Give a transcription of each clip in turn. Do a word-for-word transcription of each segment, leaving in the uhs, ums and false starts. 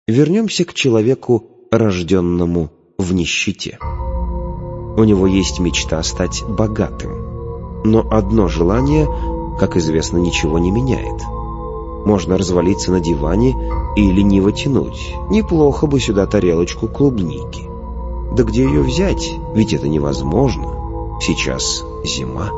Вернемся к человеку, рожденному в нищете. У него есть мечта стать богатым, но одно желание, как известно, ничего не меняет. Можно развалиться на диване и лениво тянуть. Неплохо бы сюда тарелочку клубники. Да где ее взять? Ведь это невозможно. Сейчас зима.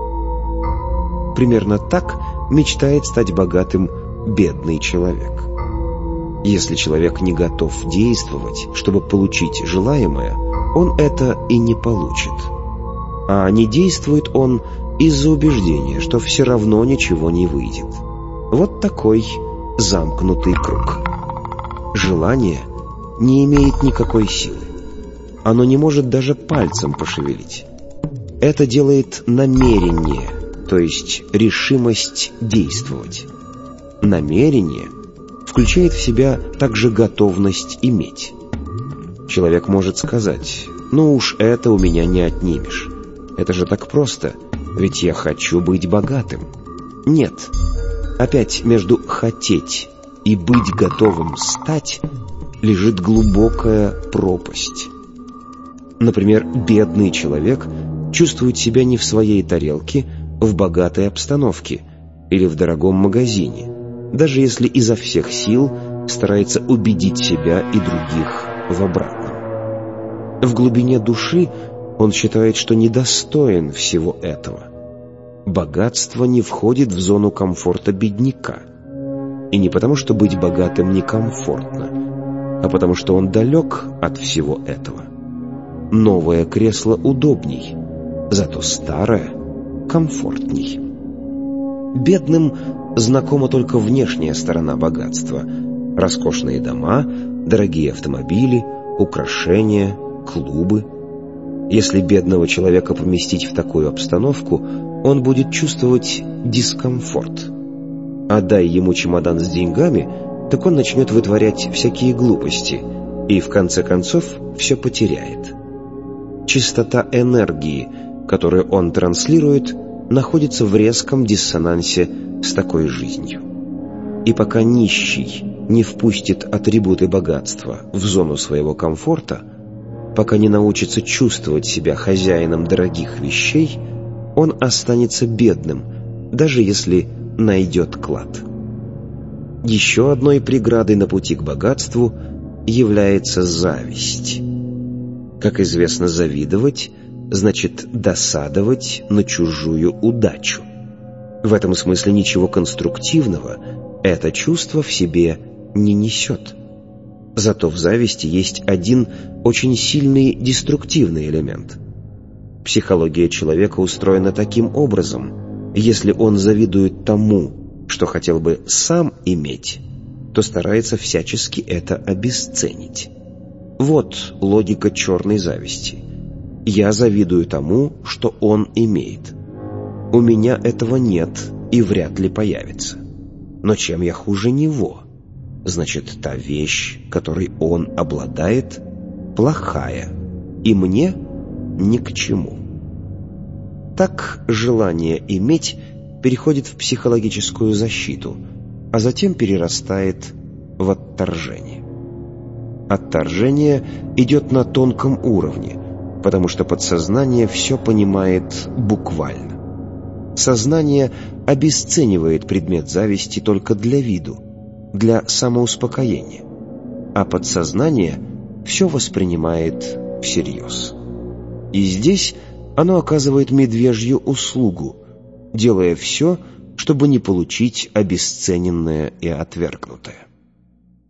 Примерно так мечтает стать богатым бедный человек. Если человек не готов действовать, чтобы получить желаемое, он это и не получит. А не действует он из-за убеждения, что все равно ничего не выйдет. Вот такой замкнутый круг. Желание не имеет никакой силы. Оно не может даже пальцем пошевелить. Это делает намерение, то есть решимость действовать. Намерение включает в себя также готовность иметь. Человек может сказать: «Ну уж это у меня не отнимешь. Это же так просто, ведь я хочу быть богатым». Нет. Опять между «хотеть» и «быть готовым стать» лежит глубокая пропасть. Например, бедный человек чувствует себя не в своей тарелке, в богатой обстановке или в дорогом магазине, даже если изо всех сил старается убедить себя и других в обратном. В глубине души он считает, что недостоин всего этого. Богатство не входит в зону комфорта бедняка. И не потому, что быть богатым некомфортно, а потому, что он далек от всего этого. Новое кресло удобней, зато старое комфортней. Бедным знакома только внешняя сторона богатства: роскошные дома, дорогие автомобили, украшения, клубы. Если бедного человека поместить в такую обстановку, он будет чувствовать дискомфорт. А дай ему чемодан с деньгами, так он начнет вытворять всякие глупости и в конце концов все потеряет. Частота энергии, которую он транслирует, находится в резком диссонансе с такой жизнью. И пока нищий не впустит атрибуты богатства в зону своего комфорта, пока не научится чувствовать себя хозяином дорогих вещей, он останется бедным, даже если найдет клад. Еще одной преградой на пути к богатству является зависть. Как известно, завидовать значит досадовать на чужую удачу. В этом смысле ничего конструктивного это чувство в себе не несет. Зато в зависти есть один очень сильный деструктивный элемент. Психология человека устроена таким образом: если он завидует тому, что хотел бы сам иметь, то старается всячески это обесценить. Вот логика черной зависти. Я завидую тому, что он имеет. У меня этого нет и вряд ли появится. Но чем я хуже него? Значит, та вещь, которой он обладает, плохая, и мне ни к чему. Так желание иметь переходит в психологическую защиту, а затем перерастает в отторжение. Отторжение идет на тонком уровне, потому что подсознание все понимает буквально. Сознание обесценивает предмет зависти только для виду, для самоуспокоения, а подсознание все воспринимает всерьез. И здесь оно оказывает медвежью услугу, делая все, чтобы не получить обесцененное и отвергнутое.